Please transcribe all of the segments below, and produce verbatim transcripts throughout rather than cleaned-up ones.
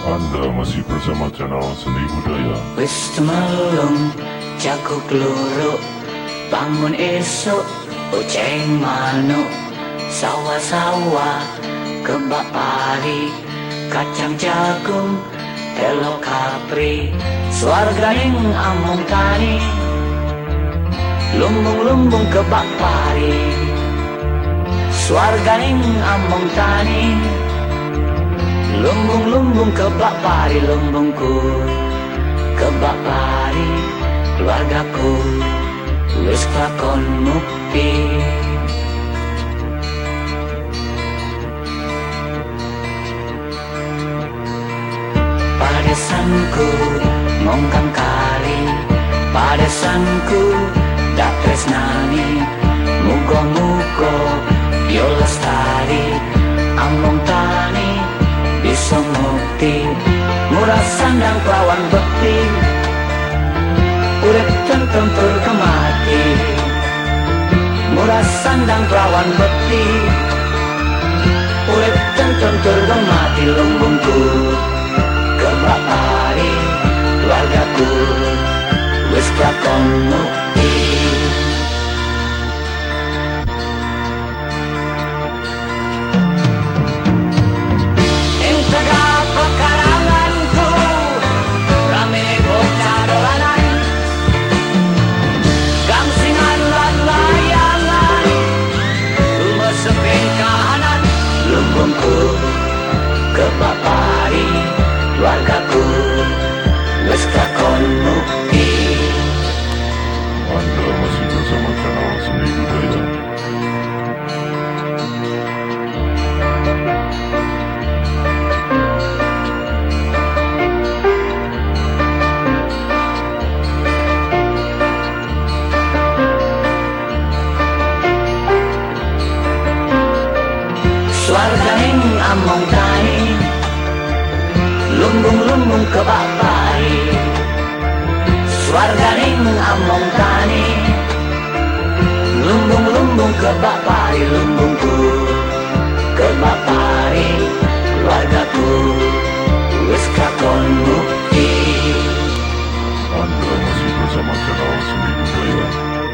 Anda masih bersama channel Seni Budaya. Wis melung jago kluruk, bangun esok oceng manuk, sawah-sawah kebak pari, kacang jagung telo kapri, swarganing among tani, lumbung-lumbung kebak pari, swarganing among tani, lumbung-lumbung kebak pari, lumbungku kebak pari, keluargaku wis kelakon mukti. Padesanku ngongkang kali, padesanku dak tresnani, muga-muga yo lestari, among tani bisa mukti, murah sandang kelawan bekti, urip tentrem tur kemati, murah sandang kelawan bekti, urip tentrem tur kemati, lumbungku kebak pari, keluargaku wis kelakon mukti. Lumbungku kebak pari, keluargaku wis kelakon mukti. Anda masih bersama channel Seni Budaya. Swarganing among tani, lumbung-lumbung kebak pari, swarganing among tani, lumbung-lumbung kebak pari, lumbungku kebak pari, keluargaku wis kelakon mukti. Anda masih bersama channel Seni Budaya.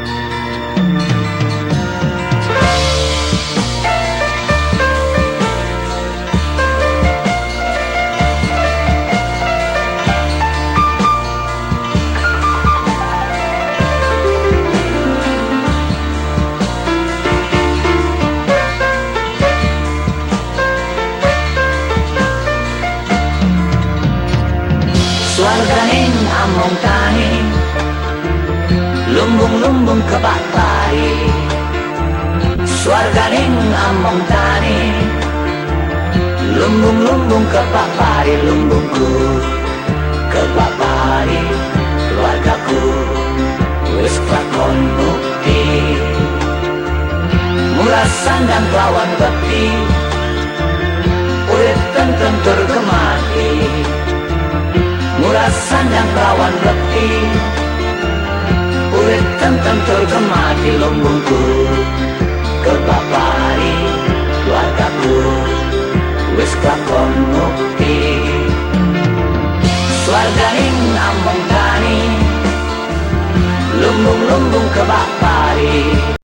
Swarganing among tani, lumbung-lumbung kebak pari, swarganing among tani, lumbung-lumbung kebak pari, lumbungku kebak pari, keluargaku wis kelakon mukti, murah sandang kelawan bekti, urip tentrem tur kemati, murah sandang kelawan bekti, urip tentrem tur kemati, lumbungku kebak pari, keluargaku wis kelakon mukti. Swarganing among tani, lumbung-lumbung kebak pari.